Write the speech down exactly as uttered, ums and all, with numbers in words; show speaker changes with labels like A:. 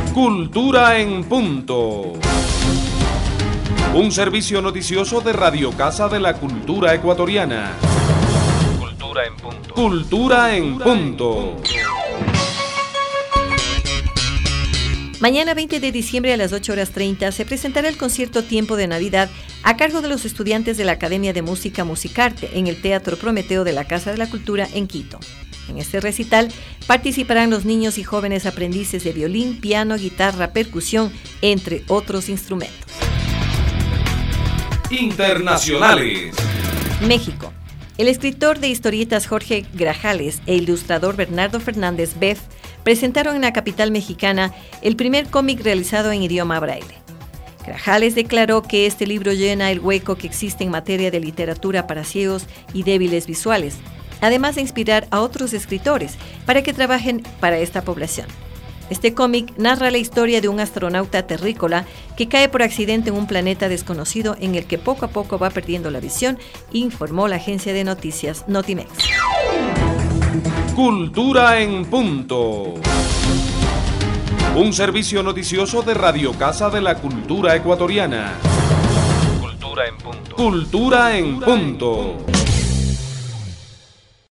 A: Cultura en punto. Un servicio noticioso de Radio Casa de la Cultura Ecuatoriana.
B: Cultura en punto.
A: Cultura en punto.
C: Mañana veinte de diciembre a las ocho horas treinta se presentará el concierto Tiempo de Navidad a cargo de los estudiantes de la Academia de Música Musicarte en el Teatro Prometeo de la Casa de la Cultura en Quito. En este recital participarán los niños y jóvenes aprendices de violín, piano, guitarra, percusión, entre otros instrumentos.
A: Internacionales.
C: México. El escritor de historietas Jorge Grajales e ilustrador Bernardo Fernández Beff presentaron en la capital mexicana el primer cómic realizado en idioma braille. Grajales declaró que este libro llena el hueco que existe en materia de literatura para ciegos y débiles visuales, además de inspirar a otros escritores para que trabajen para esta población. Este cómic narra la historia de un astronauta terrícola que cae por accidente en un planeta desconocido en el que poco a poco va perdiendo la visión, informó la agencia de noticias Notimex.
A: Cultura en punto. Un servicio noticioso de Radio Casa de la Cultura Ecuatoriana.
B: Cultura en punto.
A: Cultura en punto.